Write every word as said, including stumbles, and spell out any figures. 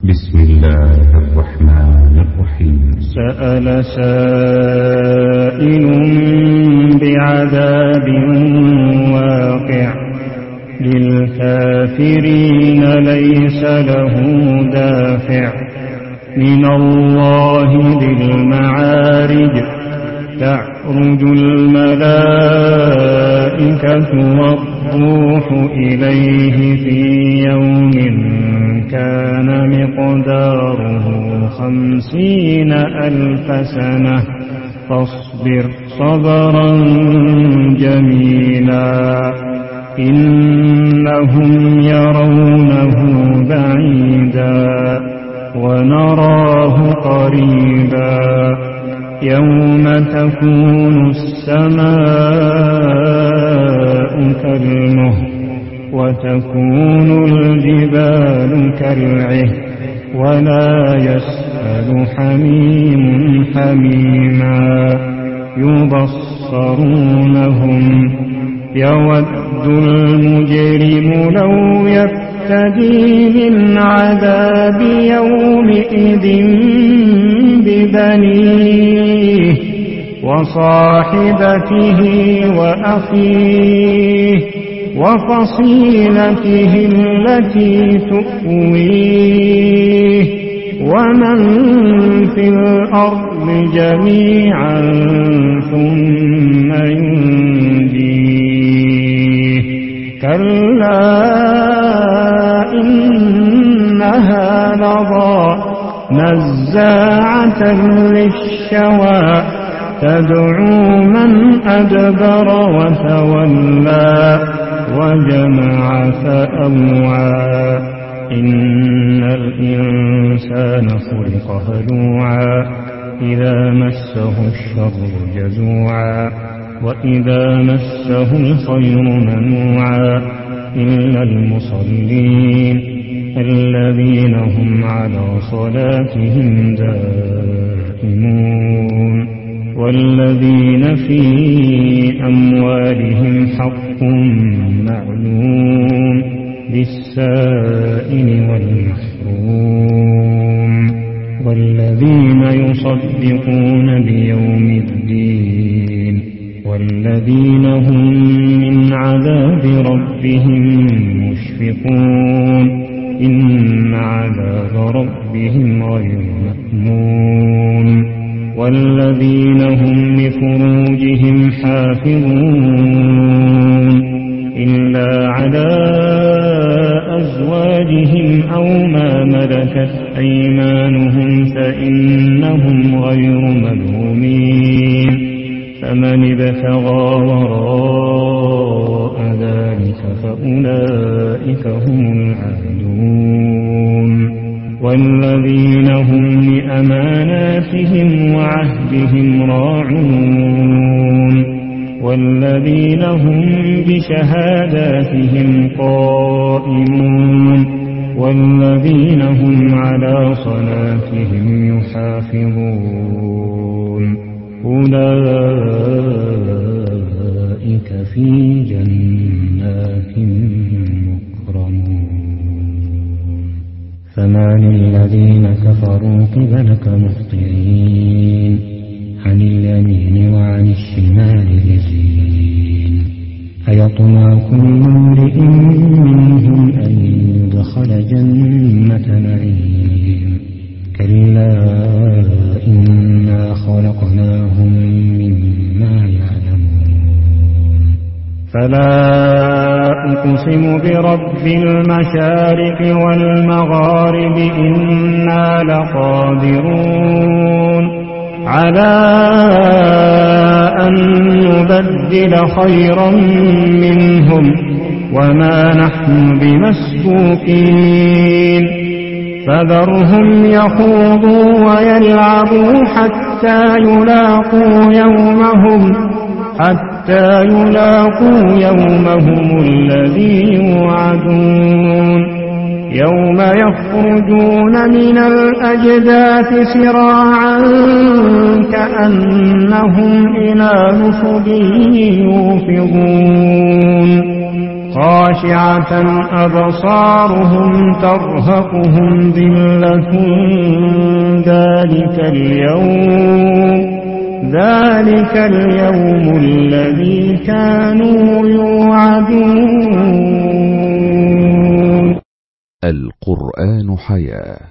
بسم الله الرحمن الرحيم. سأل سائل بعذاب واقع للكافرين ليس له دافع من الله ذي المعارج تعرج الملائكة والروح إليه في يوم كان مقداره خمسين ألف سنة فاصبر صبرا جميلا إنهم يرونه بعيدا ونراه قريبا يوم تكون السماء كالمهل وتكون الجبال كالعهن ولا يسأل حميم حميما يبصرونهم يود المجرم لو يفتدي من عذاب يومئذ ببنيه وصاحبته وأخيه وفصيلته التي تؤويه ومن في الأرض جميعا ثم ينجيه كلا إنها لظى نزاعة للشوى تدعو من أدبر وتولى وجمع فأوعى إن الإنسان خلق هلوعا إذا مسه الشر جزوعا وإذا مسه الخير منوعا إلا المصلين الذين هم على صلاتهم دائمون والذين في أموالهم حق معلوم للسائل والمحروم والذين يصدقون بيوم الدين والذين هم من عذاب ربهم مشفقون إن عذاب ربهم غير مأمون والذين هم لفروجهم حافظون إلا على أزواجهم أو ما ملكت أيمانهم فإنهم غير ملومين فمن ابتغى وراء ذلك فأولئك هم العادون والذين هم لأماناتهم وعهدهم راعون والذين هم بشهاداتهم قائمون والذين هم على صلاتهم يحافظون أولئك في جنات مكرمون فما للذين كفروا قبلك مهطعين عن اليمين وعن الشمال عزين أيطمع كل امرئ منهم أن يدخل جنة نعيم كلا إنا خلقناهم مما يعلمون فلا أقسم برب المشارق والمغارب إنا لقادرون على أن نبدل خيرا منهم وما نحن بمسبوقين فذرهم يخوضوا ويلعبوا حتى يلاقوا يومهم حتى يلاقوا يومهم الذي يوعدون يوم يخرجون من الأجداث سراعا كأنهم إلى نصب يوفضون خاشعة أبصارهم ترهقهم ذلة ذلك اليوم ذلك اليوم الذي كانوا يوعدون. القرآن حياة.